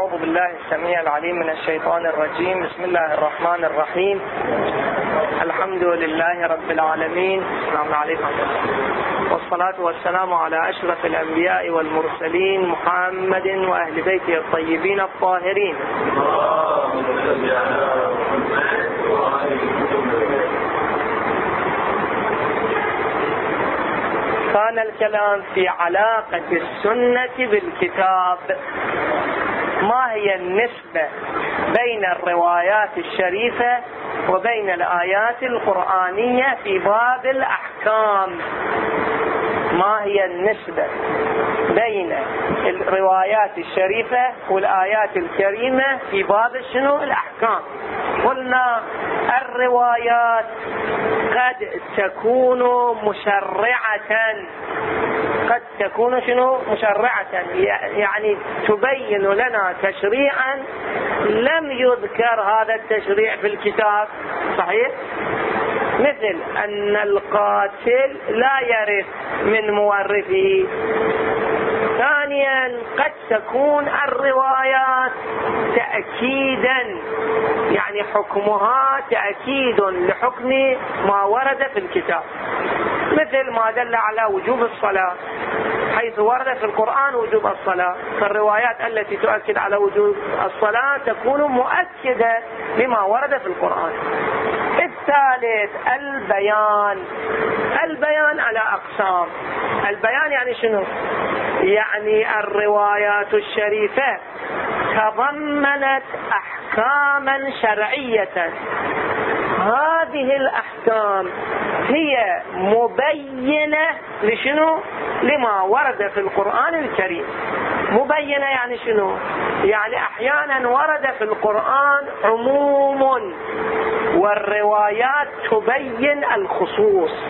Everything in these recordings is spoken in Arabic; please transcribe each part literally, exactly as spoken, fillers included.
أعوذ بالله السميع العليم من الشيطان الرجيم. بسم الله الرحمن الرحيم. الحمد لله رب العالمين. السلام عليكم. والصلاة والسلام على أشرف الأنبياء والمرسلين محمد وأهل بيته الطيبين الطاهرين. كان الكلام في علاقة السنة بالكتاب. ما هي النسبة بين الروايات الشريفة وبين الآيات القرآنية في باب الأحكام؟ ما هي النسبة بين الروايات الشريفة والآيات الكريمة في باب شنو الأحكام؟ قلنا الروايات قد تكون مشرعة، قد تكون شنو مشرعة، يعني تبين لنا تشريعا لم يذكر هذا التشريع في الكتاب، صحيح؟ مثل أن القاتل لا يرث من مورثه. ثانيا قد تكون الروايات تأكيدا، يعني حكمها تأكيد لحكم ما ورد في الكتاب، مثل ما دل على وجوب الصلاة، حيث ورد في القرآن وجوب الصلاة، فالروايات التي تؤكد على وجوب الصلاة تكون مؤكدة لما ورد في القرآن. الثالث البيان. البيان على أقسام. البيان يعني شنو؟ يعني الروايات الشريفة تضمنت أحكاما شرعية، هذه الأحكام هي مبينة لشنو؟ لما ورد في القرآن الكريم. مبينة يعني شنو؟ يعني أحيانا ورد في القرآن عموم والروايات تبين الخصوص،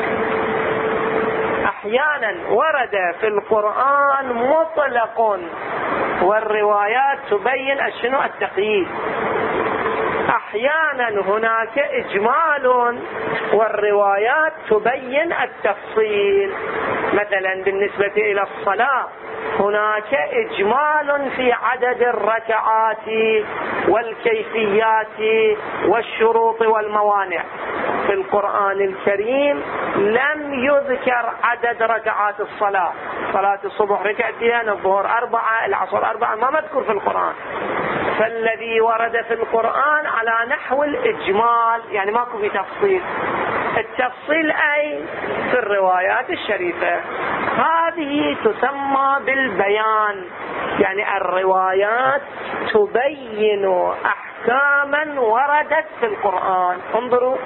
أحيانا ورد في القرآن مطلق والروايات تبين الشنو التقييد، أحيانا هناك إجمال والروايات تبين التفصيل. مثلا بالنسبة إلى الصلاة هناك إجمال في عدد الركعات والكيفيات والشروط والموانع. في القرآن الكريم لم يذكر عدد ركعات الصلاة، صلاة الصبح ركعتين، الظهر أربعة، العصر أربعة، ما مذكور في القرآن. فالذي ورد في القرآن على نحو الإجمال، يعني ماكو في تفصيل. التفصيل أي في الروايات الشريفة، هذه تسمى بالبيان، يعني الروايات تبين أحكاما وردت في القرآن. انظروا.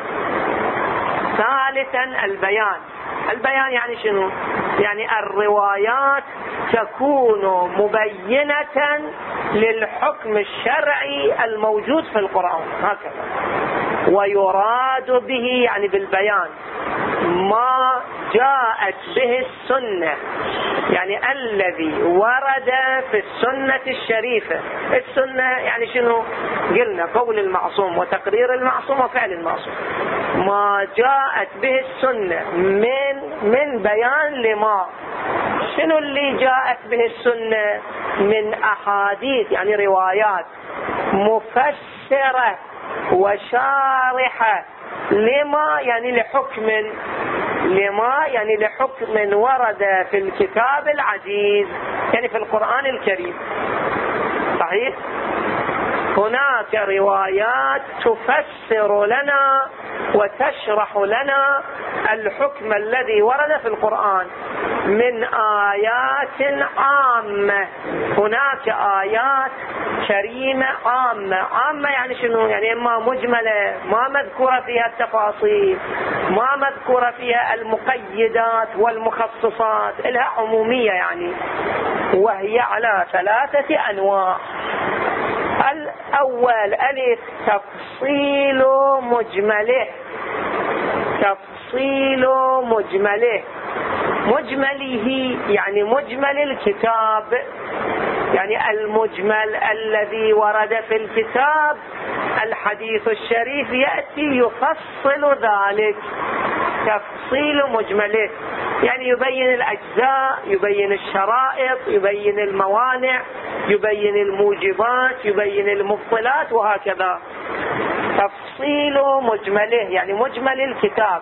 ثالثا البيان. البيان يعني شنو؟ يعني الروايات تكون مبينة للحكم الشرعي الموجود في القرآن، هكذا. ويراد به يعني بالبيان ما جاءت به السنة، يعني الذي ورد في السنة الشريفة. السنة يعني شنو؟ قلنا قول المعصوم وتقرير المعصوم وفعل المعصوم. ما جاءت به السنة من من بيان لما. شنو اللي جاءت به السنة؟ من أحاديث، يعني روايات مفسرة وشارحة لما، يعني لحكم، لما يعني لحكم ورد في الكتاب العزيز، يعني في القرآن الكريم، صحيح؟ هناك روايات تفسر لنا وتشرح لنا الحكم الذي ورد في القرآن من آيات عامة. هناك آيات كريمة عامة. عامة يعني شنو؟ يعني إما مجملة ما مذكورة فيها التفاصيل، ما مذكورة فيها المقيدات والمخصصات، إلها عمومية يعني. وهي على ثلاثة أنواع. الأول ألف تفصيل مجمله. تفصيل مجمله. مجمله يعني مجمل الكتاب، يعني المجمل الذي ورد في الكتاب الحديث الشريف يأتي يفصل ذلك. تفصيل مجمله. يعني يبين الأجزاء، يبين الشرائط، يبين الموانع، يبين الموجبات، يبين المبطلات، وهكذا. تفصيل مجمله يعني مجمل الكتاب.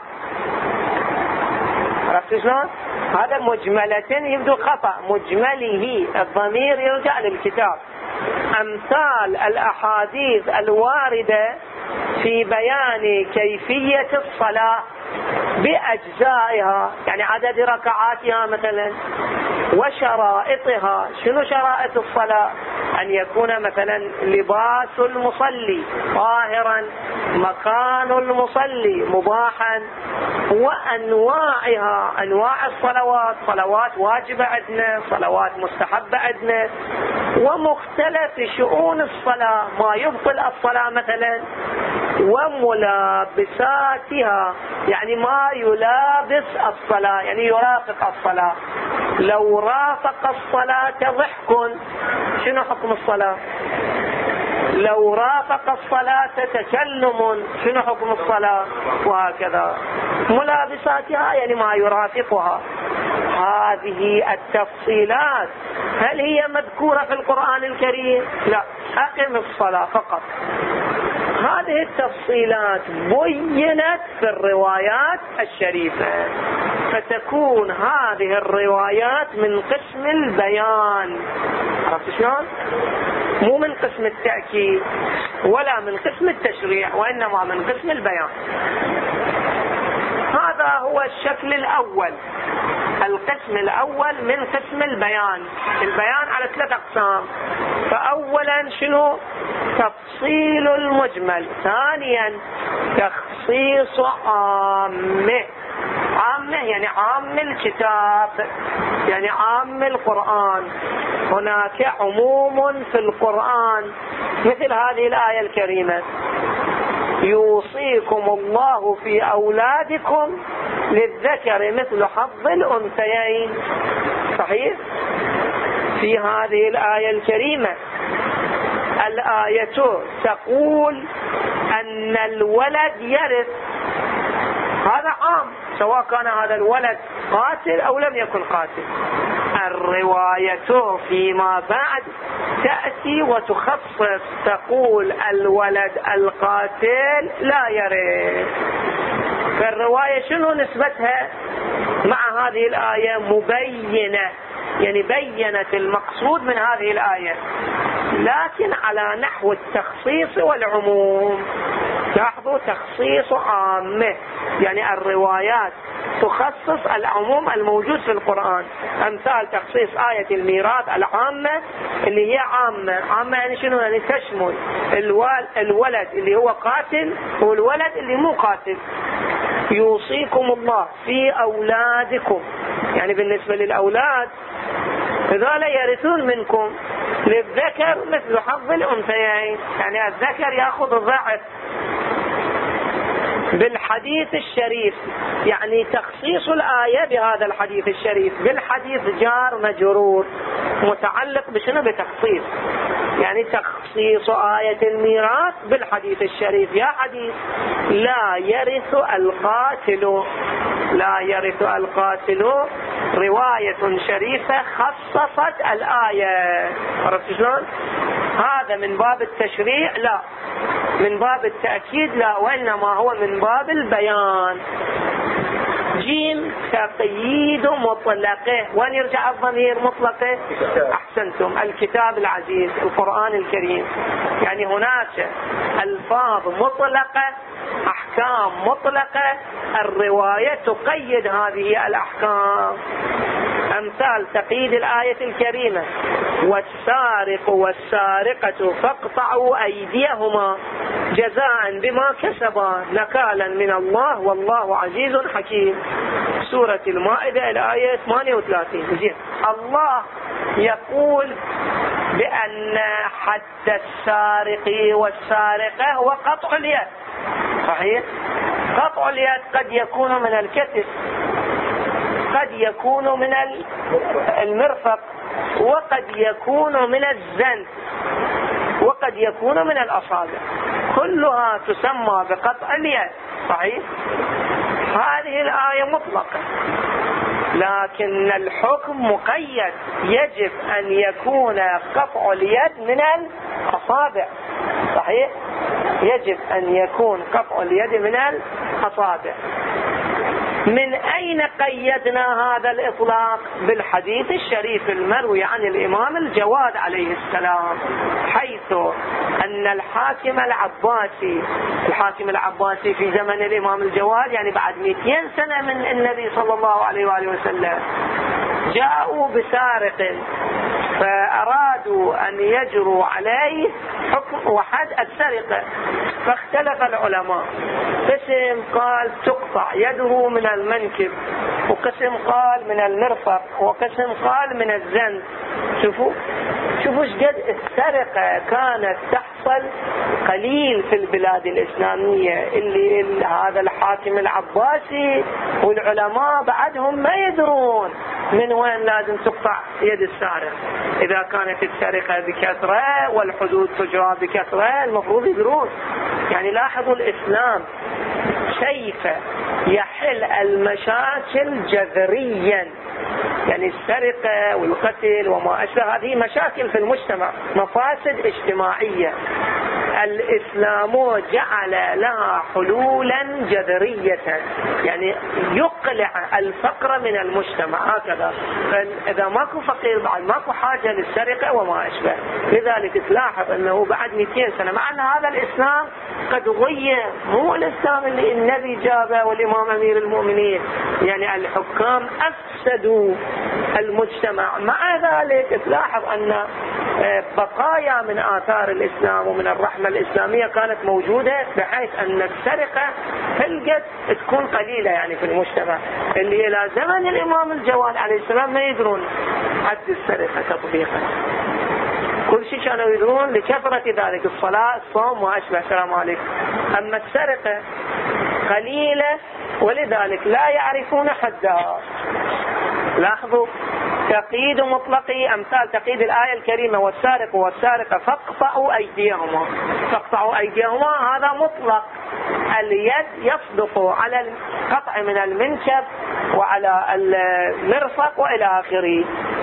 عرفت شلون؟ هذا مجملة يبدو خطأ، مجمله الضمير يرجع للكتاب. أمثال الأحاديث الواردة في بيان كيفية الصلاة بأجزائها، يعني عدد ركعاتها مثلا وشرائطها. شنو شرائط الصلاة؟ أن يكون مثلا لباس المصلي طاهرا، مكان المصلي مباحا، وأنواعها، أنواع الصلوات، صلوات واجبة عندنا، صلوات مستحبة عندنا، ومختلف شؤون الصلاة، ما يبطل الصلاة مثلا، وملابساتها يعني ما يلابس الصلاة، يعني يرافق الصلاة. لو رافق الصلاة ضحك شنو حكم الصلاة؟ لو رافق الصلاة تكلم شنو حكم الصلاة؟ وهكذا. ملابساتها يعني ما يرافقها. هذه التفصيلات هل هي مذكورة في القرآن الكريم؟ لا، أقم الصلاة فقط. هذه التفصيلات بينت في الروايات الشريفة، فتكون هذه الروايات من قسم البيان. عرفت شلون؟ مو من قسم التأكيد ولا من قسم التشريع، وإنما من قسم البيان. هذا هو الشكل الأول، القسم الأول من قسم البيان. البيان على ثلاث أقسام. فأولا شنو؟ تفصيل المجمل. ثانيا تخصيص عامه. عامه يعني عام الكتاب، يعني عام القرآن. هناك عموم في القرآن مثل هذه الآية الكريمة: يوصيكم الله في أولادكم للذكر مثل حظ الأنثيين. صحيح؟ في هذه الآية الكريمة الآية تقول أن الولد يرث. هذا عام، سواء كان هذا الولد قاتل أو لم يكن قاتل. الرواية فيما بعد تأتي وتخصص، تقول الولد القاتل لا يرث. فالرواية شنو نسبتها مع هذه الآية؟ مبينة، يعني بينت المقصود من هذه الآية، لكن على نحو التخصيص والعموم. لاحظوا، تخصيص عامة، يعني الروايات تخصص العموم الموجود في القرآن. أمثال تخصيص آية الميراث العامة اللي هي عامة. عامة يعني شنو؟ يعني تشمل الولد اللي هو قاتل والولد اللي مو قاتل. يوصيكم الله في أولادكم، يعني بالنسبة للأولاد هذول يرثون منكم للذكر مثل حظ الأنثيين، يعني الذكر يأخذ ضعف. بالحديث الشريف، يعني تخصيص الآية بهذا الحديث الشريف. بالحديث جار مجرور متعلق بشنو؟ بتخصيص، يعني تخصيص آية الميراث بالحديث الشريف. يا حديث لا يرث القاتل، لا يرث القاتل، رواية شريفة خصصت الآية. عرفت شلون؟ هذا من باب التشريع لا، من باب التأكيد لا، وإنما هو من باب البيان. جيم تقييد مطلقه. وين يرجع الضمير؟ مطلقه. أحسنتم، الكتاب العزيز القرآن الكريم. يعني هناك ألفاظ مطلقة، أحكام مطلقة، الرواية تقيد هذه الأحكام. أمثال تقييد الآية الكريمة: والسارق والسارقة فاقطعوا أيديهما جزاء بما كسبا نكالا من الله والله عزيز حكيم. سورة المائدة الآية ثمانية وثلاثين. زين، الله يقول بأن حد السارق والسارقة هو قطع اليد. صحيح؟ قطع اليد قد يكون من الكتف، قد يكون من المرفق، وقد يكون من الزن، وقد يكون من الأصابع، كلها تسمى بقطع اليد. صحيح؟ هذه الآية مطلقة، لكن الحكم مقيد، يجب أن يكون قطع اليد من الأصابع. صحيح؟ يجب أن يكون قطع اليد من الأصابع. من أين قيدنا هذا الإطلاق؟ بالحديث الشريف المروي عن الإمام الجواد عليه السلام، حيث أن الحاكم العباسي الحاكم العباسي في زمن الإمام الجواد، يعني بعد مئتين سنة من النبي صلى الله عليه وآله وسلم، جاءوا بسارق فأرادوا أن يجروا عليه حكم وحد السرقة، فاختلف العلماء، قسم قال تقطع يده من المنكب، وقسم قال من المرفق، وقسم قال من الزند. شوفوا شوفوا شقد السرقة كانت تحصل قليل في البلاد الإسلامية، اللي, اللي هذا الحاكم العباسي والعلماء بعدهم ما يدرون من وين لازم تقطع يد السارق. إذا كانت السرقة بكثرة والحدود تجرى بكثرة المفروض يدرون. يعني لاحظوا الإسلام كيف يحل المشاكل جذريا، يعني السرقة والقتل وما أشبه هذه مشاكل في المجتمع، مفاسد اجتماعية. الإسلام جعل لها حلولا جذرية، يعني يقلع الفقر من المجتمع هكذا. فإذا ماكو فقير بعد ماكو حاجة للسرقة وما أشبه. لذلك تلاحظ أنه بعد مئتين سنة، مع أن هذا الإسلام قد غير، مو الإسلام اللي النبي جابه والإمام أمير المؤمنين، يعني الحكام أفسدوا المجتمع. مع ذلك تلاحظ أن بقايا من آثار الإسلام ومن الرحمة الإسلامية كانت موجودة، بحيث أن السرقة تلقت تكون قليلة يعني في المجتمع، اللي إلى زمن الإمام الجواد عليه السلام ما يدرون حد السرقة تطبيقا. كل شيء كانوا يدرون لكثرة ذلك، الصلاة الصوم وأشبه. السلام عليكم. أما السرقة قليلة ولذلك لا يعرفون حدها. لاحظوا تقييد مطلقي، أمثال تقييد الآية الكريمة والسارق والسارقة فاقطعوا أيديهما. فاقطعوا أيديهما هذا مطلق، اليد يصدق على القطع من المنكب وعلى المرفق وإلى آخره.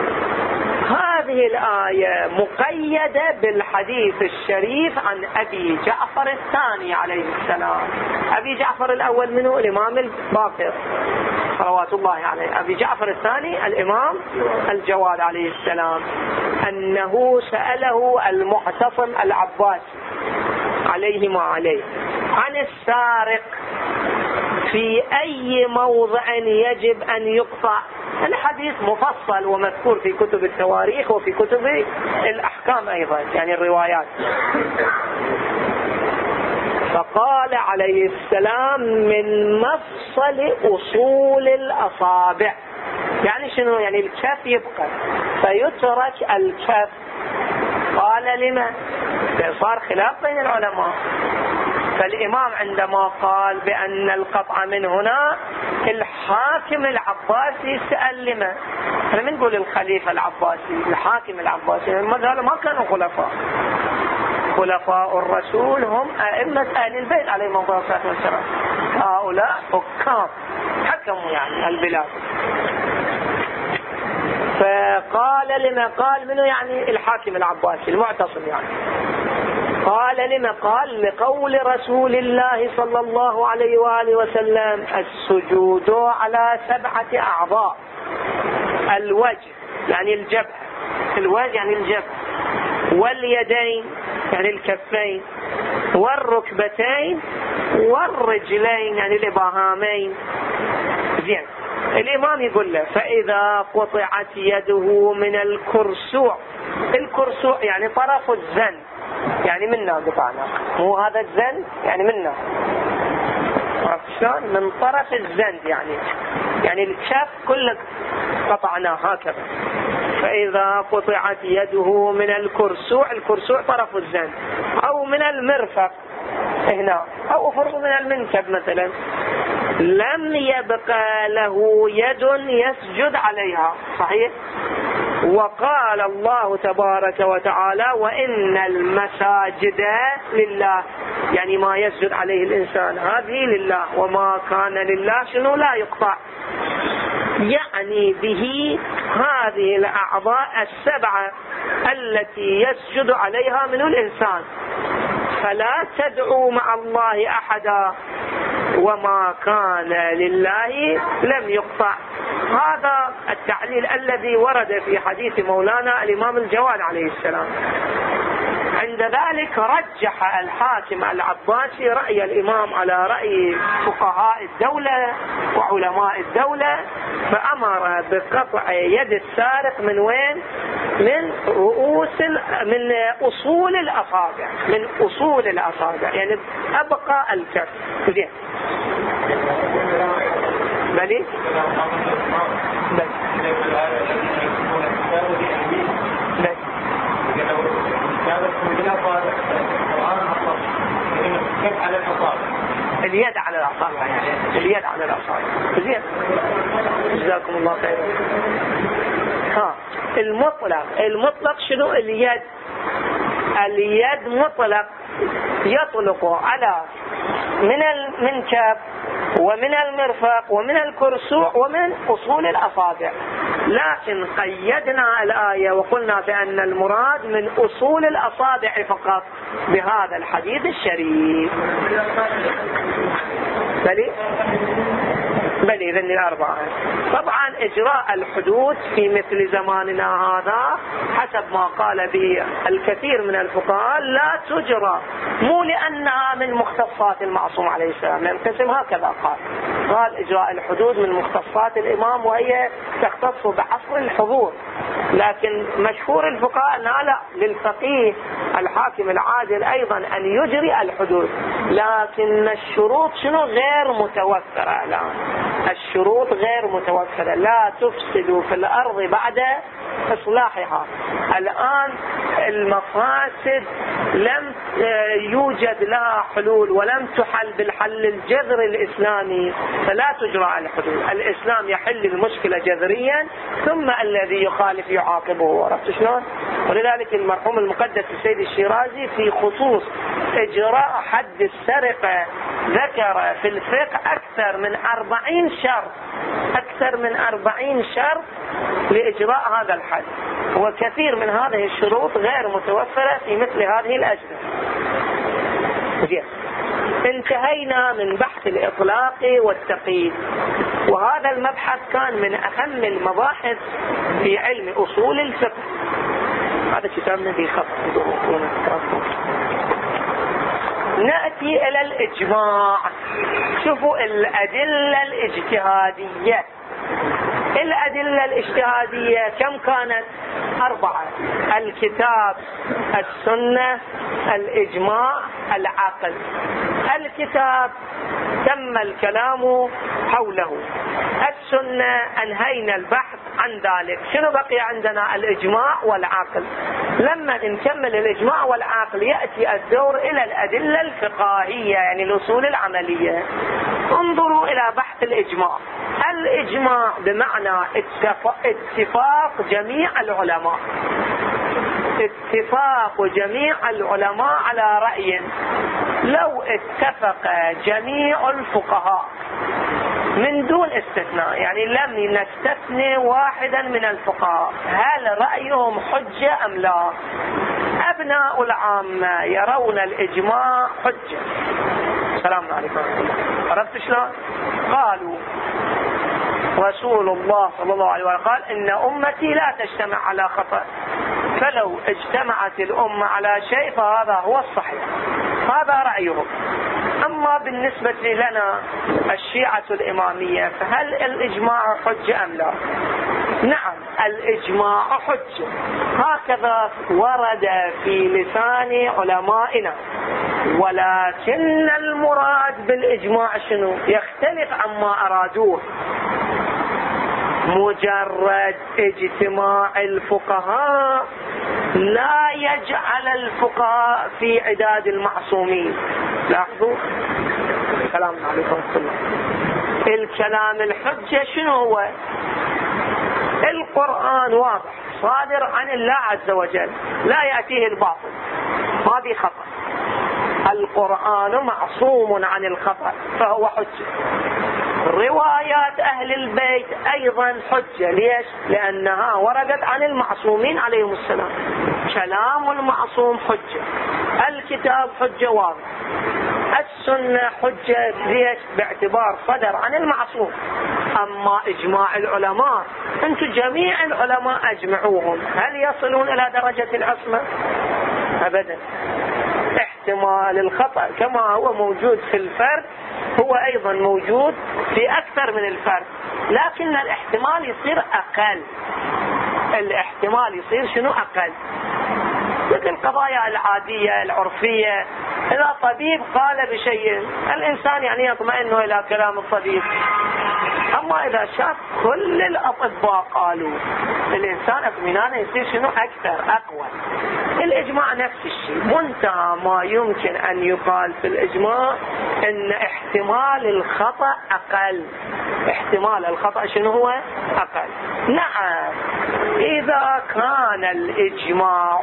هذه الآية مقيدة بالحديث الشريف عن أبي جعفر الثاني عليه السلام. أبي جعفر الأول منه الإمام الباقر صلوات الله عليه، أبي جعفر الثاني الإمام الجواد عليه السلام، أنه سأله المعتصم العباسي عليه ما عليه عن السارق في أي موضع يجب أن يقطع. الحديث مفصل ومذكور في كتب التواريخ وفي كتب الأحكام أيضا، يعني الروايات. فقال عليه السلام من مفصل أصول الأصابع. يعني شنو؟ يعني الكف يبقى فيترك الكف. قال لما؟ صار خلاف بين العلماء. فالإمام عندما قال بأن القطع من هنا، الحاكم العباسي سأل لما؟ احنا من نقول الخليفة العباسي، الحاكم العباسي، هذول ما كانوا خلفاء. خلفاء الرسول هم أئمة أهل البيت عليهم الصلاة والسلام، هؤلاء حكام حكموا يعني البلاد. فقال لما؟ قال منه يعني الحاكم العباسي المعتصم يعني. قال لما؟ قال لقول رسول الله صلى الله عليه وآله وسلم السجود على سبعة أعضاء. الوجه يعني الجبهة، الوجه يعني الجبهة، واليدين يعني الكفين، والركبتين، والرجلين يعني الإبهامين. زين. الإمام يقول له فإذا قطعت يده من الكرسوع. الكرسوع يعني طرف الزند، يعني منا قطعنا، مو هذا الزند يعني منا، شلون؟ من طرف الزند يعني يعني الكف كله قطعناه هكذا. فإذا قطعت يده من الكرسوع، الكرسوع طرف الزند، أو من المرفق هنا، أو فرض من المنكب مثلا، لم يبقى له يد يسجد عليها. صحيح. وقال الله تبارك وتعالى وإن المساجد لله، يعني ما يسجد عليه الإنسان هذه لله، وما كان لله شنو لا يقطع. يعني به هذه الأعضاء السبعة التي يسجد عليها من الإنسان، فلا تدعوا مع الله أحدا وما كان لله لم يقطع. هذا التعليل الذي ورد في حديث مولانا الإمام الجواد عليه السلام. عند ذلك رجح الحاكم العباسي رأي الإمام على رأي فقهاء الدولة وعلماء الدولة، فأمر بقطع يد السارق من وين؟ من رؤوس من أصول الأصابع، من أصول الأصابع، يعني أبقى الكف. زين بلي بلي اليد على الأصابع، يعني اليد على الأصابع. زين جزاكم الله خير. ها المطلق، المطلق شنو؟ اليد، اليد مطلق يطلق على من المنكب ومن المرفق ومن الكرسوع ومن أصول الأصابع، لكن قيدنا الآية وقلنا بأن المراد من أصول الأصابع فقط بهذا الحديث الشريف. بلي بلي ذن الأربعة. طبعا إجراء الحدود في مثل زماننا هذا حسب ما قال به الكثير من الفقهاء لا تجرى، مو لأنها من مختصات المعصوم عليه السلام، القسم هكذا قال قال إجراء الحدود من مختصات الإمام وهي تختص بعصر الحضور، لكن مشهور الفقهاء أنها لا، للفقيه الحاكم العادل أيضا أن يجري الحدود، لكن الشروط شنو؟ غير متوفرة الآن، الشروط غير متوفرة. لا تفسدوا في الأرض بعد إصلاحها. الآن المفاسد لم يوجد لها حلول ولم تحل بالحل الجذري الإسلامي، فلا تجرى الحدود. الإسلام يحل المشكلة جذريا ثم الذي يخالف يعاقبه. عرفت شلون؟ ولذلك المرحوم المقدس السيد الشيرازي في خصوص إجراء حد السرقة ذكر في الفقه أكثر من أربعين شرط، أكثر من أربعين شرط لإجراء هذا الحد، وكثير من هذه الشروط غير متوفرة في مثل هذه الأجنة. جيد. انتهينا من بحث الإطلاق والتقييد، وهذا المبحث كان من أهم المباحث في علم أصول الفقه. هذا كتابنا في خط. نأتي إلى الإجماع. شوفوا الأدلة الاجتهادية. الأدلة الاجتهادية كم كانت؟ أربعة: الكتاب، السنة، الإجماع، العقل. الكتاب تم الكلام حوله، السنة أنهينا البحث عن ذلك، شنو بقي عندنا؟ الإجماع والعقل. لما نكمل الإجماع والعقل يأتي الدور إلى الأدلة الفقهية، يعني الأصول العملية. انظروا إلى بحث الإجماع. الإجماع بمعنى اتفاق جميع العلماء، اتفاق جميع العلماء على رأي. لو اتفق جميع الفقهاء من دون استثناء، يعني لم نستثني واحدا من الفقهاء، هل رأيهم حجة أم لا؟ أبناء العامة يرون الإجماع حجة. السلام عليكم. عرفت شلون؟ قالوا رسول الله صلى الله عليه وسلم قال إن أمتي لا تجتمع على خطأ، فلو اجتمعت الأمة على شيء فهذا هو الصحيح. هذا رأيهم. أما بالنسبة لنا الشيعة الإمامية فهل الإجماع حجة أم لا؟ نعم الإجماع حجة، هكذا ورد في لسان علمائنا، ولكن المراد بالإجماع شنو؟ يختلف عما أرادوه. مجرد اجتماع الفقهاء لا يجعل الفقهاء في عداد المعصومين. لاحظوا الكلام عليكم السلام. الكلام الحجة شنو هو؟ القرآن واضح صادر عن الله عز وجل لا يأتيه الباطل، هذه خطأ. القرآن معصوم عن الخطأ فهو حجة. روايات أهل البيت أيضا حجة. ليش؟ لأنها وردت عن المعصومين عليهم السلام. كلام المعصوم حجة، الكتاب حجة واضح، السنة حجة. ليش؟ باعتبار صدر عن المعصوم. أما إجماع العلماء، أنتم جميع العلماء أجمعوهم، هل يصلون إلى درجة العصمة؟ أبدا. احتمال الخطأ كما هو موجود في الفرد هو أيضا موجود في أكثر من الفرد، لكن الاحتمال يصير أقل. الاحتمال يصير شنو أقل؟ مثل القضايا العادية العرفية، إذا طبيب قال بشيء الإنسان يعني يطمئن إلى كلام الطبيب. أما إذا شاف كل الأطباء قالوا، الإنسان اطمئنانه يصير شنو أكثر أقوى. الإجماع نفس الشيء، منتهى ما يمكن أن يقال في الإجماع إن احتمال الخطأ أقل. احتمال الخطأ شنو هو؟ أقل. نعم، إذا كان الإجماع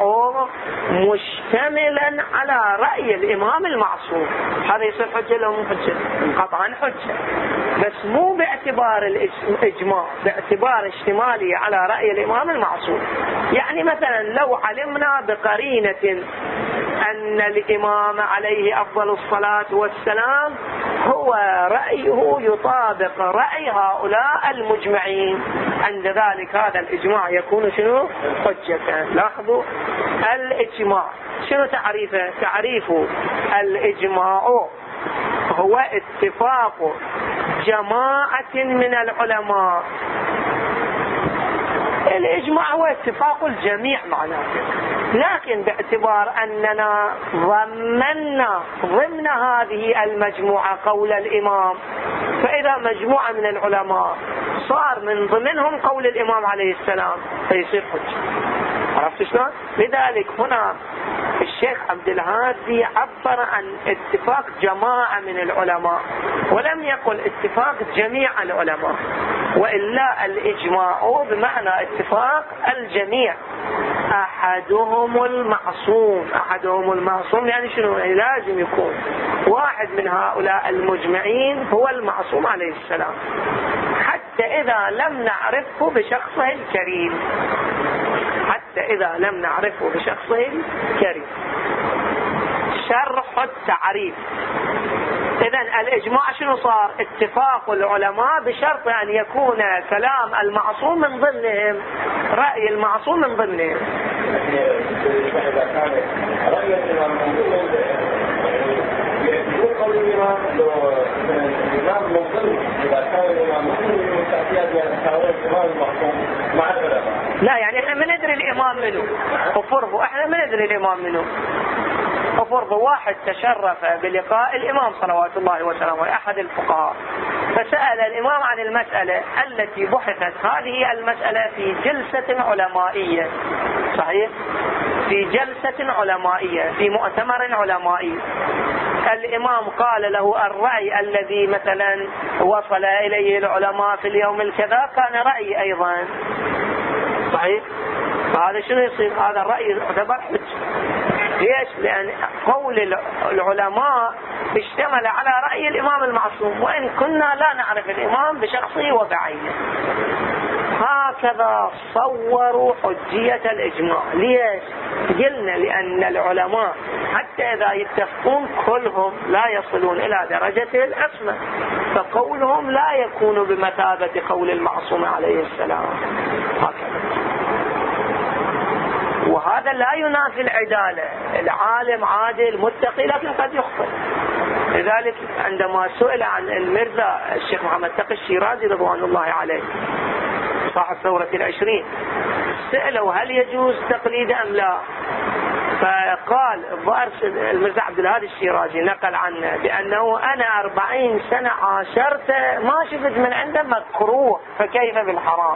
مشتملا على رأي الإمام المعصوم، هذا يصير حجة لو مو حجة؟ قطعا حجة، بس مو باعتبار الإجماع، باعتبار اشتماله على رأي الإمام المعصوم. يعني مثلا لو علمنا بقرينة أن الإمام عليه أفضل الصلاة والسلام هو رأيه يطابق رأي هؤلاء المجمعين، عند ذلك هذا الإجماع يكون شنو؟ حجة. لاحظوا الإجماع شنو تعريفه؟ تعريف الإجماع هو اتفاق جماعة من العلماء. الإجماع هو اتفاق الجميع معناه، لكن باعتبار أننا ضمننا ضمن هذه المجموعة قول الإمام، فإذا مجموعة من العلماء صار من ضمنهم قول الإمام عليه السلام فيصير حجة. عرفت شلون؟ لذلك هنا الشيخ عبد الهادي عبر عن اتفاق جماعة من العلماء، ولم يقل اتفاق جميع العلماء، وإلا الإجماع بمعنى اتفاق الجميع. أحدهم المعصوم، أحدهم المعصوم يعني شنو؟ يعني لازم يكون واحد من هؤلاء المجمعين هو المعصوم عليه السلام، حتى إذا لم نعرفه بشخصه الكريم، حتى إذا لم نعرفه بشخصه الكريم. شرح التعريف. إذن الإجماع شنو صار؟ اتفاق العلماء بشرط أن يكون كلام المعصوم من ضمنهم، رأي المعصوم من ضمنهم. إذا كان رأي الإمام من ضمنهم يقول قول الإمام الإمام من ضمن، إذا كان الإمام من ضمن تأتيات يعني حاول الإمام المعصوم مع العلماء. لا يعني احنا ما ندري الإمام منه، وفرضوا احنا ما ندري الإمام منه. وفرض واحد تشرف بلقاء الإمام صلوات الله وسلامه أحد الفقهاء، فسأل الإمام عن المسألة التي بحثت، هذه المسألة في جلسة علمائية، صحيح؟ في جلسة علمائية، في مؤتمر علمائي. الإمام قال له الرأي الذي مثلا وصل إليه العلماء في اليوم الكذا كان رأي أيضا، صحيح؟ فهذا شنو يصير؟ هذا الرأي يعتبر حجة. ليش؟ لأن قول العلماء اشتمل على رأي الإمام المعصوم، وإن كنا لا نعرف الإمام بشخصه وبعينه. هكذا صوروا حجية الإجماع. ليش؟ قلنا لأن العلماء حتى إذا يتفقون كلهم لا يصلون إلى درجة العصمة، فقولهم لا يكون بمثابة قول المعصوم عليه السلام. هكذا. وهذا لا ينافي العدالة، العالم عادل متقي لكن قد يخطئ. لذلك عندما سئل عن المرزا الشيخ محمد تقي الشيرازي رضوان الله عليه صاحب ثورة العشرين، سألوا هل يجوز تقليد أم لا، فقال الظاهر المرزا عبد الهادي الشيرازي نقل عنه بأنه أنا أربعين سنة عاشرته ما شفت من عنده مكروه فكيف بالحرام.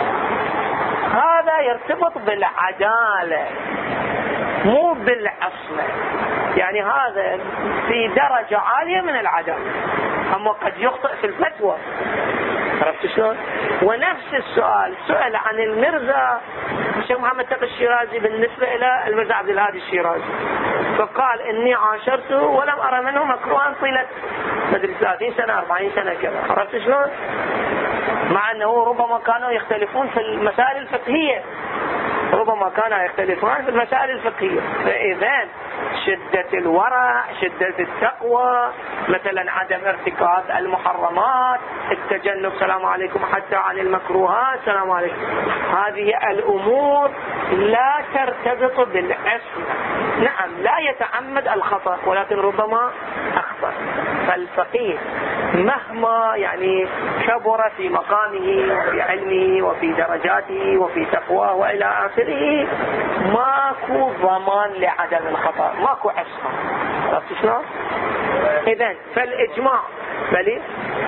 هذا يرتبط بالعدالة مو بالعصمة، يعني هذا في درجة عالية من العدالة، أما قد يخطئ في الفتوى. عرفت شلون؟ ونفس السؤال سئل عن المرزا الشيخ محمد تقي الشيرازي بالنسبة إلى المرزا عبد الهادي الشيرازي، فقال إني عاشرته ولم أرى منه مكروها طيلة مدري ثلاثين سنة أربعين سنة كذا. عرفت شلون؟ مع أنه ربما كانوا يختلفون في المسائل الفقهية، ربما كانوا يختلفون في المسائل الفقهية. فإذا شدة الورع، شدة التقوى، مثلا عدم ارتكاب المحرمات، التجنب سلام عليكم حتى عن المكروهات سلام عليكم، هذه الأمور لا ترتبط بالعصمة. نعم لا يتعمد الخطأ ولكن ربما أخطأ. فالفقيه مهما يعني كبر في مقامه وفي علمه وفي درجاته وفي تقواه وإلى آخره ماكو ضمان لعدم الخطأ، ماكو عصمة. عرفت شلون؟ إذن فالإجماع بلي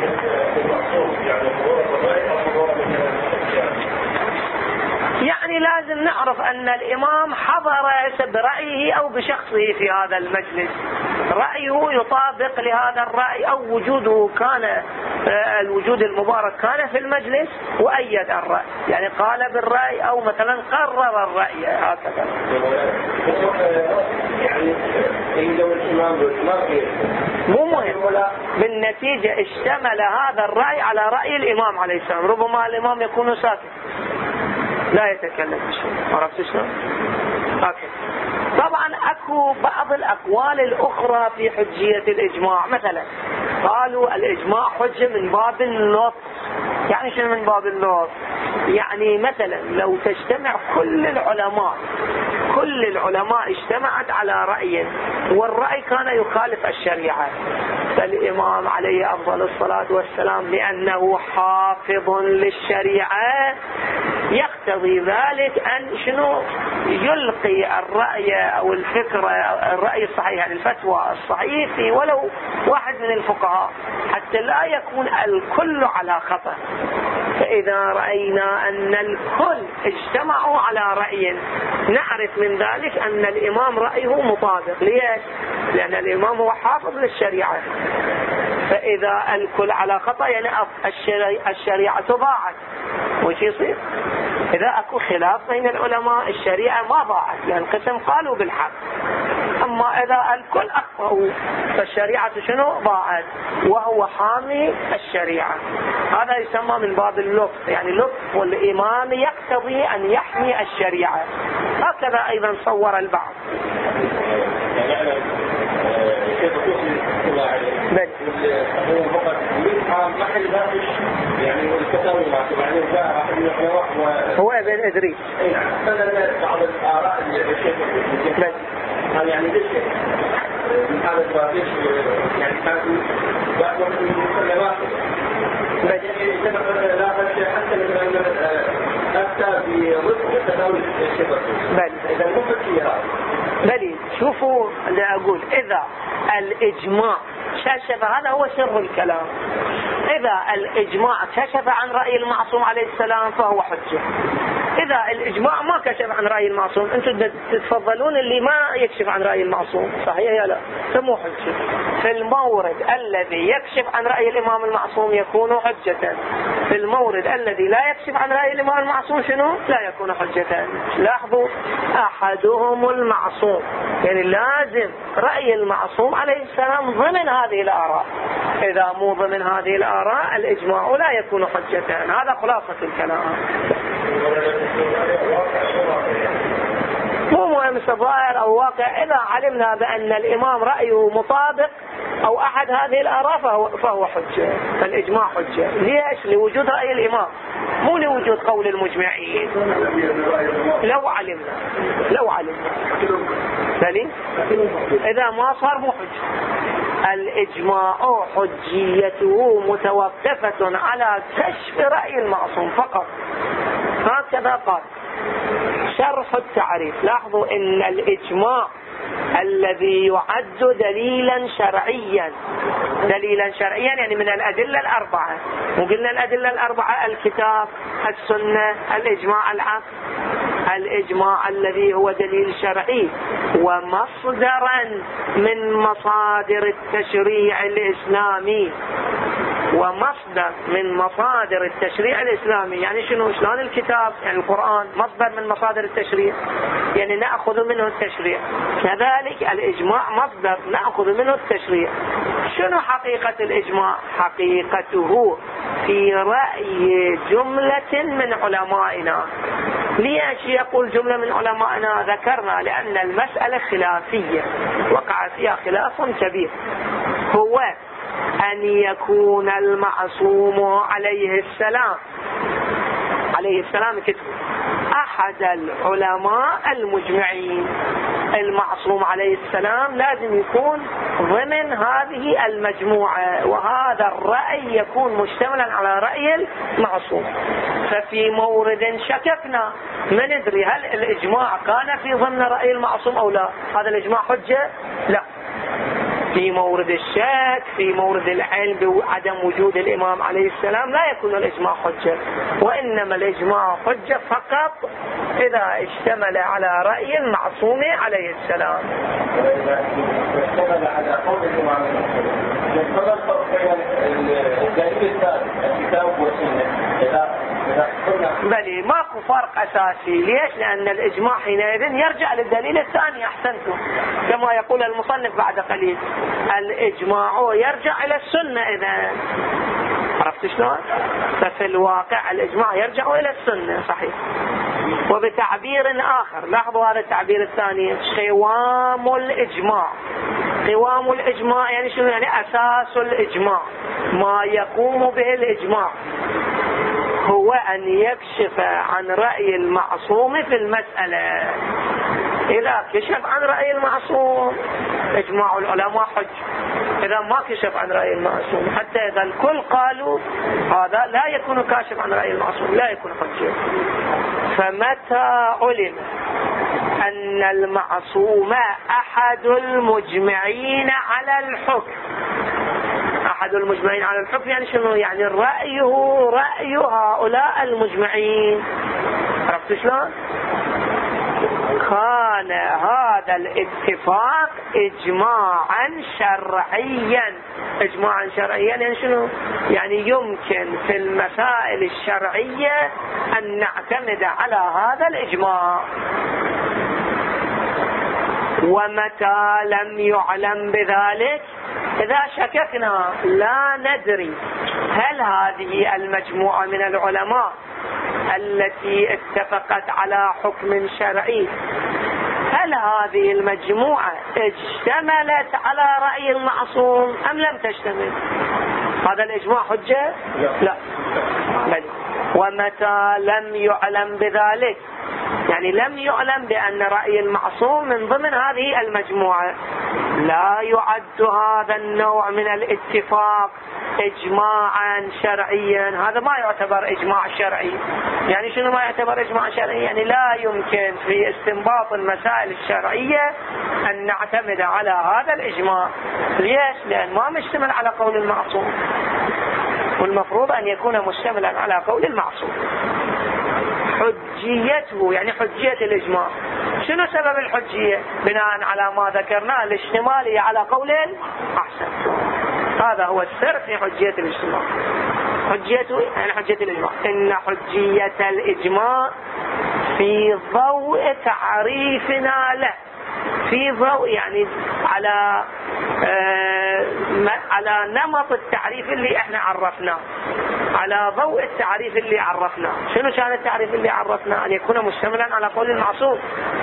يعني لازم نعرف أن الإمام حضر برأيه أو بشخصه في هذا المجلس، رأيه يطابق لهذا الرأي أو وجوده كان الوجود المبارك كان في المجلس وأيد الرأي، يعني قال بالرأي أو مثلا قرر الرأي هكذا. مو مهم، بالنتيجة اشتمل هذا الرأي على رأي الإمام عليه السلام، ربما الإمام يكون ساكت لا يتكلم بشيء. عرفت شلون؟ اوكي. طبعا اكو بعض الاقوال الاخرى في حجية الاجماع، مثلا قالوا الاجماع حجة من باب اللطف. يعني شنو من باب اللطف؟ يعني مثلا لو تجتمع كل العلماء كل العلماء اجتمعت على رأي والرأي كان يخالف الشريعة، فالإمام عليه أفضل الصلاة والسلام لأنه حافظ للشريعة يقتضي ذلك أن شنو يلقي الرأي أو الفكرة الرأي الصحيح يعني الفتوى الصحيح في ولو واحد من الفقهاء حتى لا يكون الكل على خطأ. فإذا رأينا أن الكل اجتمعوا على رأي نعرف من ذلك أن الإمام رأيه مطابق. ليش؟ لأن الإمام هو حافظ للشريعة. فإذا الكل على خطأ يعني الشريعة ضاعت. وش يصير؟ إذا أكو خلاف بين العلماء الشريعة ما ضاعت لأن قسم قالوا بالحق. أما إذا الكل أخطأوا فالشريعة شنو ضاعت وهو حامي الشريعة. هذا يسمى من باب اللطف، يعني لطف والإمام يقتضي أن يحمي الشريعة. هكذا أيضا صور البعض. هو ابن إدريس. بعض الآراء الشيخ هل يعني ليش من هذا البابيش يعني كانوا بعضهم يقول واحد يعني سبق لا خشية حتى من أفتى برزق تداول الشبك. بل إذا مفت فيها بل شوفوا اللي أقول إذا الإجماع كشف، هذا هو سر الكلام، إذا الإجماع كشف عن رأي المعصوم عليه السلام فهو حجة. إذا الإجماع ما كشف عن رأي المعصوم أنتم تتفضلون اللي ما يكشف عن رأي المعصوم، صحيح يا لا؟ سموه حجة. في المورد الذي يكشف عن رأي الإمام المعصوم يكون حجة، في المورد الذي لا يكشف عن رأي الإمام المعصوم شنو؟ لا يكون حجة. لاحظوا أحدهم المعصوم، يعني لازم رأي المعصوم عليه السلام ضمن هذه الآراء، إذا مو ضمن هذه الآراء الإجماع لا يكون حجة. هذا خلاصة الكلام. مو مهم الظاهر أو واقع، إذا علمنا بأن الإمام رأيه مطابق أو أحد هذه الآراء فهو, فهو حجة، فالإجماع حجة. ليش؟ لوجود رأي الإمام مو لوجود قول المجمعين. لو علمنا لو علمنا بلي إذا ما صار مو حجة. الإجماع حجيته متوقفة على كشف رأي المعصوم فقط، هكذا قال. شرح التعريف، لاحظوا إن الإجماع الذي يعد دليلا شرعيا، دليلا شرعيا يعني من الأدلة الأربعة، وقلنا الأدلة الأربعة الكتاب السنة الإجماع العقل. الإجماع الذي هو دليل شرعي ومصدرا من مصادر التشريع الإسلامي، ومصدر من مصادر التشريع الإسلامي. يعني شنو؟ شلون الكتاب يعني القرآن مصدر من مصادر التشريع، يعني نأخذ منه التشريع، كذلك الإجماع مصدر نأخذ منه التشريع. شنو حقيقة الإجماع؟ حقيقته في رأي جملة من علمائنا. ليش يقول جملة من علمائنا؟ ذكرنا لأن المسألة خلافية وقع فيها خلاف كبير، هو أن يكون المعصوم عليه السلام عليه السلام كتب أحد العلماء المجمعين. المعصوم عليه السلام لازم يكون ضمن هذه المجموعة، وهذا الرأي يكون مشتملا على رأي المعصوم. ففي مورد شككنا ما ندري هل الإجماع كان في ضمن رأي المعصوم أو لا. هذا الإجماع حجة؟ لا. في مورد الشك، في مورد العلم بعدم وجود الإمام عليه السلام، لا يكون الإجماع حجة، وإنما الإجماع حجة فقط إذا اشتمل على رأي المعصوم عليه السلام. اشتمل على قول الإمام يقتضى الفرق بين الدليل الثالث الكتاب والسنة. بلي ماكو فرق أساسي. ليش؟ لأن الإجماع حينئذ يرجع للدليل الثاني. أحسنتم، كما يقول المصنف بعد قليل الإجماع يرجع إلى السنة. إذا عرفت شلون؟ ففي الواقع الإجماع يرجع إلى السنة. صحيح. وبتعبير آخر، لاحظوا هذا التعبير الثاني، قوام الإجماع. قوام الإجماع يعني شنو؟ يعني أساس الإجماع، ما يقوم به الإجماع هو أن يكشف عن رأي المعصوم في المسألة. إذا كشف عن رأي المعصوم إجماع العلماء حج. إذا ما كشف عن رأي المعصوم، حتى إذا الكل قالوا هذا لا يكون كاشف عن رأي المعصوم، لا يكون حجة. فمتى علم أن المعصوم أحد المجمعين على الحكم، أحد المجمعين على الحكم يعني شنو؟ يعني رأيه رأي هؤلاء المجمعين. عرفت شلون؟ كان هذا الاتفاق إجماعا شرعيا. إجماعا شرعيا يعني شنو؟ يعني يمكن في المسائل الشرعية أن نعتمد على هذا الإجماع. ومتى لم يعلم بذلك، إذا شككنا لا ندري هل هذه المجموعة من العلماء التي اتفقت على حكم شرعي، هل هذه المجموعة اشتملت على رأي المعصوم أم لم تشتمل؟ هذا الإجماع حجة؟ لا. بل ومتى لم يعلم بذلك، يعني لم يعلم بأن رأي المعصوم من ضمن هذه المجموعة، لا يعد هذا النوع من الاتفاق إجماعا شرعيا. هذا ما يعتبر إجماع شرعي. يعني شنو ما يعتبر إجماع شرعي؟ يعني لا يمكن في استنباط المسائل الشرعية أن نعتمد على هذا الإجماع. ليش؟ لأن ما مشتمل على قول المعصوم، والمفروض أن يكون مشتملا على قول المعصوم. حجيته يعني حجية الإجماع. شنو سبب الحجية؟ بناء على ما ذكرناه الاشتمالية على قول أحسن. هذا هو السر في حجية الاجتماع. حجيته يعني حجية الإجماع، إن حجية الإجماع في ضوء تعريفنا له، في ضوء يعني على آه على نمط التعريف اللي احنا عرفناه، على ضوء التعريف اللي عرفناه. شنو كان التعريف اللي عرفناه؟ أن يكون مشتملا على قول المعصوم.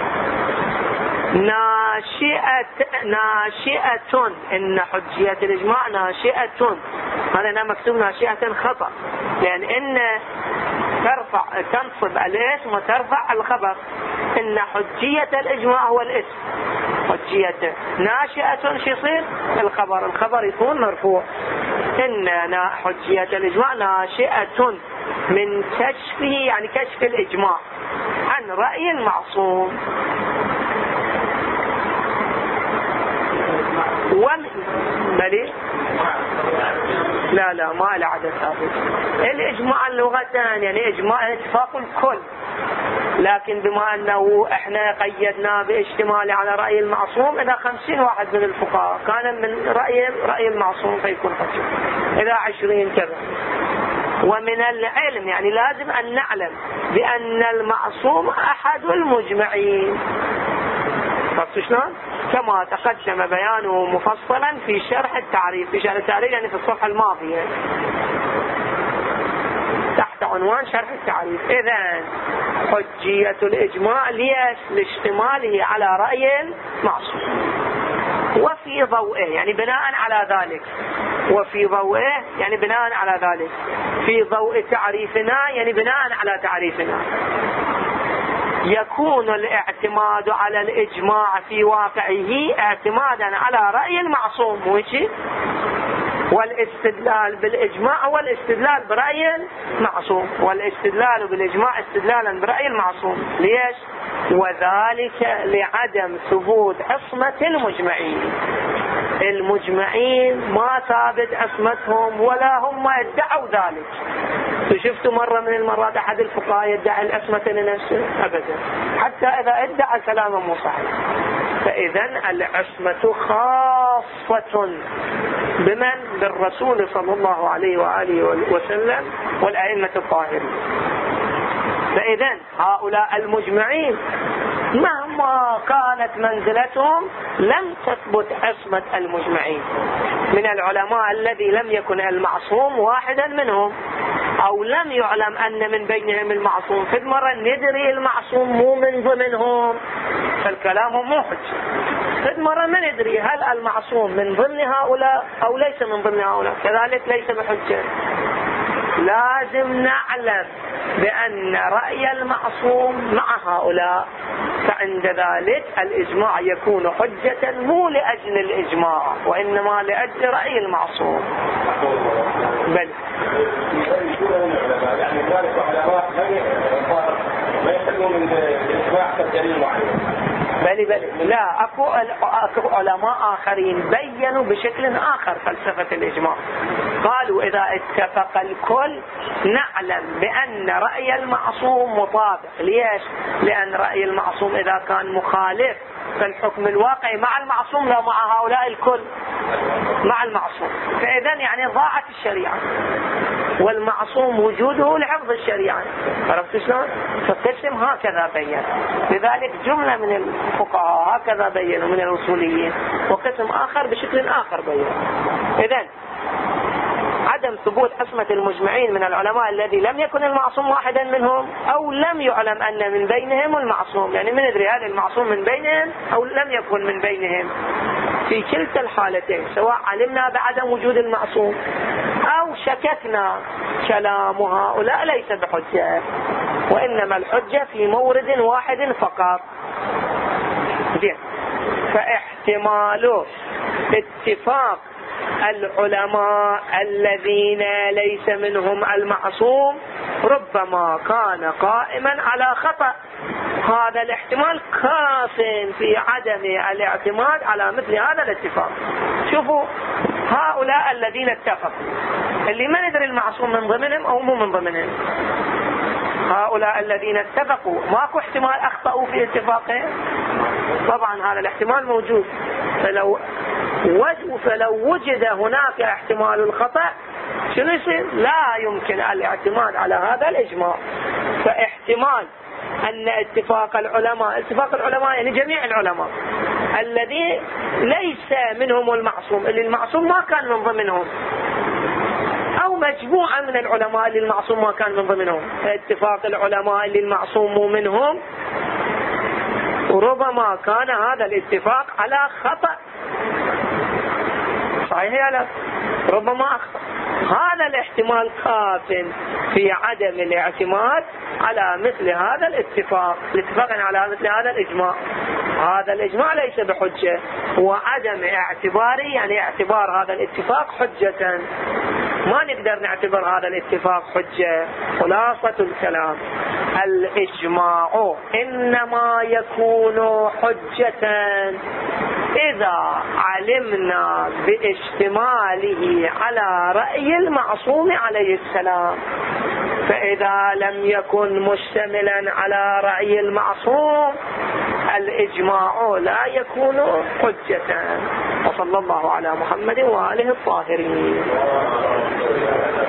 ناشئة ناشئة إن حجية الإجماع ناشئة، هذا هنا مكتوب ناشئة خطأ، لأن إن ترفع تنصب الاسم وترفع الخبر. إن حجية الإجماع هو الاسم، حجية ناشئة شو يصير؟ الخبر، الخبر يكون مرفوع. إن حجية الإجماع ناشئة من كشفه يعني كشف الإجماع عن رأي المعصوم. ومن بلي لا لا ما له عدد ثابت. الإجماع اللغتان يعني إجماع اتفاق الكل، لكن بما أنه إحنا قيدنا باشتمال على رأي المعصوم، إذا خمسين واحد من الفقهاء كان من رأي رأي المعصوم فيكون حجة، إذا عشرين كذا. ومن العلم يعني لازم أن نعلم بأن المعصوم أحد المجمعين، شلون؟ كما تقدم بيانه مفصلا في شرح التعريف، في شرح التعريف يعني في الصفحة الماضية تحت عنوان شرح التعريف. إذن حجية الإجماع ليش؟ لاشتماله على رأي المعصوم، وفي ضوئه يعني بناء على ذلك، وفي ضوئه يعني بناء على ذلك، في ضوء تعريفنا يعني بناء على تعريفنا، يكون الاعتماد على الإجماع في واقعه اعتمادا على رأي المعصوم، مو هيك؟ والاستدلال بالإجماع هو الاستدلال برأي المعصوم، والاستدلال بالإجماع استدلالا برأي المعصوم. ليش؟ وذلك لعدم ثبوت عصمة المجمعين. المجمعين ما ثابت عصمتهم ولا هم ادعوا ذلك. شفتوا مرة من المرات أحد الفقهاء يدعي العصمة لنفسه؟ أبدا، حتى إذا ادعى كلاما مو صحيح. فإذا العصمة خاصة بمن؟ بالرسول صلى الله عليه وآله وسلم والأئمة الطاهرين. فإذا هؤلاء المجمعين مهما كانت منزلتهم لم تثبت عصمة المجمعين من العلماء الذي لم يكن المعصوم واحدا منهم، أو لم يعلم أن من بينهم المعصوم. في مرة ندري المعصوم مو من ضمنهم، فالكلام مو حجة. في مرة ما ندري هل المعصوم من ضمن هؤلاء أو ليس من ضمن هؤلاء، كذلك ليس بحجة. لازم نعلم بأن رأي المعصوم مع هؤلاء، فعند ذلك الإجماع يكون حجة مو لأجل الإجماع وإنما لأجل رأي المعصوم. بل يعني ذلك علماء ما يحلوا من الإجماع كدليل معين. بل بل لا، أكو, أكو علماء آخرين بيّنوا بشكل آخر فلسفة الإجماع. قالوا إذا اتفق الكل نعلم بأن رأي المعصوم مطابق. ليش؟ لأن رأي المعصوم إذا كان مخالف فالحكم الواقعي مع المعصوم لا مع هؤلاء الكل، مع المعصوم. فإذا يعني ضاعت الشريعة، والمعصوم وجوده لحفظ الشريعة. عرفت شلون؟ فالقسم هكذا بين، لذلك جملة من الفقهاء هكذا بينوا من الأصوليين، وقسم آخر بشكل آخر بين. إذن عدم ثبوت عصمة المجمعين من العلماء الذي لم يكن المعصوم واحدا منهم أو لم يعلم أن من بينهم المعصوم، يعني من ندري هذا المعصوم من بينهم أو لم يكن من بينهم. في كلتا الحالتين سواء علمنا بعدم وجود المعصوم أو شككنا، كلام هؤلاء ليس بحجة، وإنما الحجة في مورد واحد فقط. زين. فاحتمال اتفاق العلماء الذين ليس منهم المعصوم ربما كان قائما على خطأ. هذا الاحتمال كاف في عدم الاعتماد على مثل هذا الاتفاق. شوفوا هؤلاء الذين اتفقوا اللي ما ندري المعصوم من ضمنهم او مو من ضمنهم، هؤلاء الذين اتفقوا ماكو احتمال اخطأوا في اتفاقهم؟ طبعا هذا الاحتمال موجود. فلو فلو وجد هناك احتمال الخطأ شنو يصير؟ لا يمكن الاعتماد على هذا الإجماع. فاحتمال أن اتفاق العلماء، اتفاق العلماء يعني جميع العلماء الذي ليس منهم المعصوم، اللي المعصوم ما كان من ضمنهم، أو مجموعة من العلماء اللي المعصوم ما كان من ضمنهم. اتفاق العلماء اللي المعصوم منهم وربما كان هذا الاتفاق على خطأ. صحيح يا لا؟ ربما أخطأ. هذا الاحتمال كاف في عدم الاعتماد على مثل هذا الاتفاق، الاتفاق على مثل هذا الإجماع. هذا الإجماع ليس بحجة، وعدم اعتباره يعني اعتبار هذا الاتفاق حجة. ما نقدر نعتبر هذا الاتفاق حجة. خلاصة الكلام الإجماع إنما يكون حجة إذا علمنا باشتماله على رأي المعصوم عليه السلام. فإذا لم يكن مشتملا على رأي المعصوم الإجماع لا يكون حجة. وصلى الله على محمد وآله الطاهرين.